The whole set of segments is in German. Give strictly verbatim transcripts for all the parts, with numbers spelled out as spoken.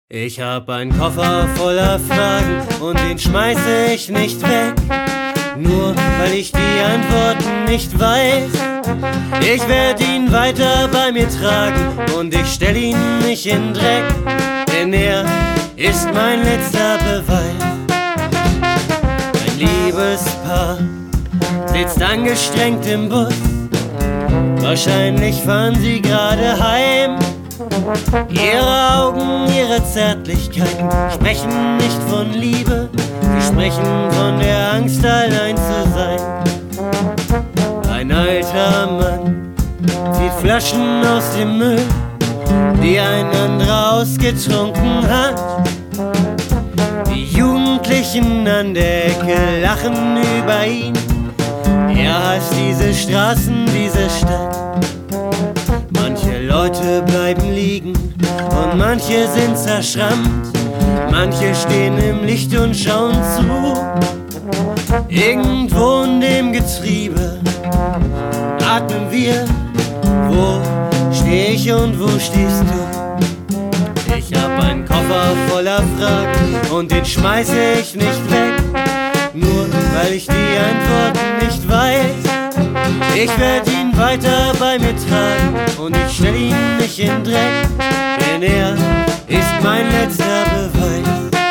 Ich hab einen Koffer voller Fragen und den schmeiße ich nicht weg, nur weil ich die Antworten nicht weiß. Ich werd ihn weiter bei mir tragen und ich stell ihn nicht in Dreck, denn er ist mein letzter Beweis. Ein Liebespaar sitzt angestrengt im Bus, wahrscheinlich fahren sie gerade heim. Ihre Augen, ihre Zärtlichkeiten sprechen nicht von Liebe, sie sprechen von der Angst, allein zu sein. Ein alter Mann zieht Flaschen aus dem Müll, die ein anderer ausgetrunken hat. Die Jugendlichen an der Ecke lachen über ihn, er hasst diese Straßen, diese Stadt. Manche Leute bleiben liegen und manche sind zerschrammt, manche stehen im Licht und schauen zu. Irgendwo in dem Getriebe atmen wir, wo steh ich und wo stehst du? Ich hab einen Koffer voller Fragen und den schmeiße ich nicht weg, nur weil ich die Antworten nicht weiß. Ich werd ihn weiter bei mir tragen und ich stell ihn nicht in Dreck, denn er ist mein letzter Beweis.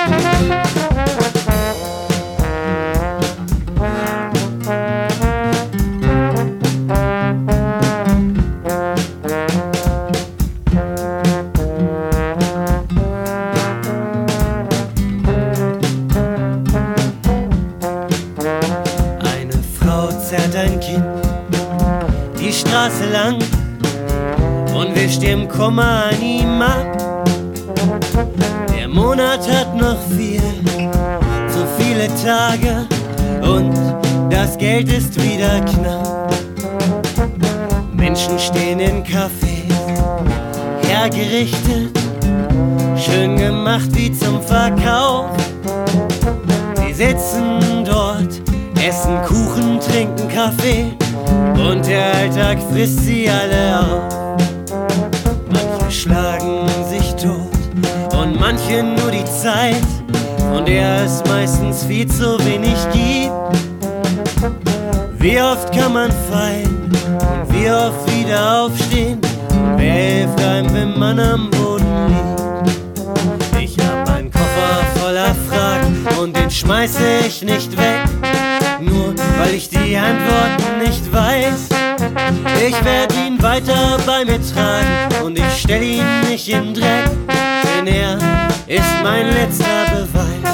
Eine Frau zerrt ein Kind die Straße lang und wischt im Kummer an ihm ab. Der Monat hat noch viel, zu viele Tage und das Geld ist wieder knapp. Menschen stehen in Cafés, hergerichtet, schön gemacht wie zum Verkauf. Sie sitzen dort, essen Kuchen, trinken Kaffee und der Alltag frisst sie alle auf. Manche schlagen sich tot und manche nur die Zeit, von der es meistens viel zu wenig gibt. Wie oft kann man fallen und wie oft wieder aufstehen, und wer hilft einem, wenn man am Boden liegt? Ich hab einen Koffer voller Fragen und den schmeiße ich nicht weg, nur weil ich die Antworten nicht weiß. Ich werd ihn weiter bei mir tragen und ich stell ihn nicht in Dreck, denn er ist mein letzter Beweis.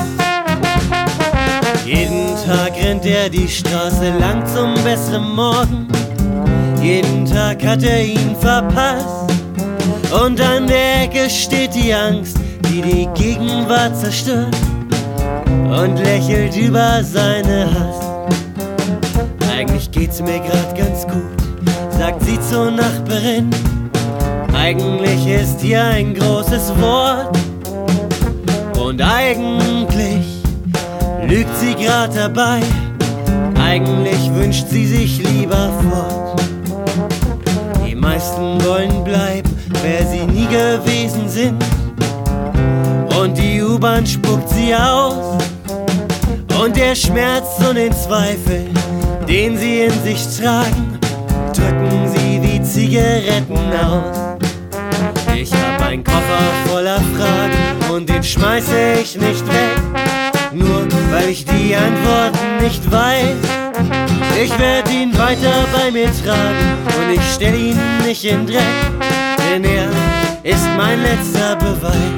Jeden Tag rennt er die Straße lang zum besseren Morgen, jeden Tag hat er ihn verpasst. Und an der Ecke steht die Angst, die die Gegenwart zerstört, und lächelt über seine Hast. Eigentlich geht's mir grad ganz gut, sagt sie zur Nachbarin. Eigentlich ist hier ein großes Wort und eigentlich lügt sie grad dabei. Eigentlich wünscht sie sich lieber fort. Die meisten wollen bleiben, wer sie nie gewesen sind, und die U-Bahn spuckt sie aus. Und der Schmerz und den Zweifel, den sie in sich tragen, drücken sie wie Zigaretten aus. Ich hab einen Koffer voller Fragen und den schmeiße ich nicht weg, nur weil ich die Antworten nicht weiß. Ich werd ihn weiter bei mir tragen und ich stell ihn nicht in Dreck, denn er ist mein letzter Beweis.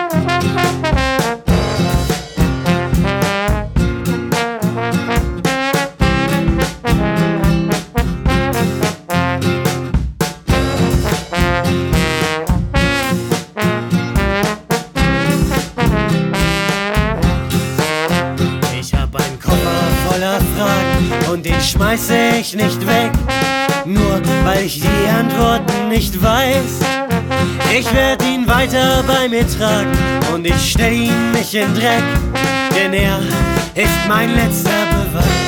Und den schmeiße ich nicht weg, nur weil ich die Antworten nicht weiß. Ich werd ihn weiter bei mir tragen und ich stell ihn nicht in Dreck, denn er ist mein letzter Beweis.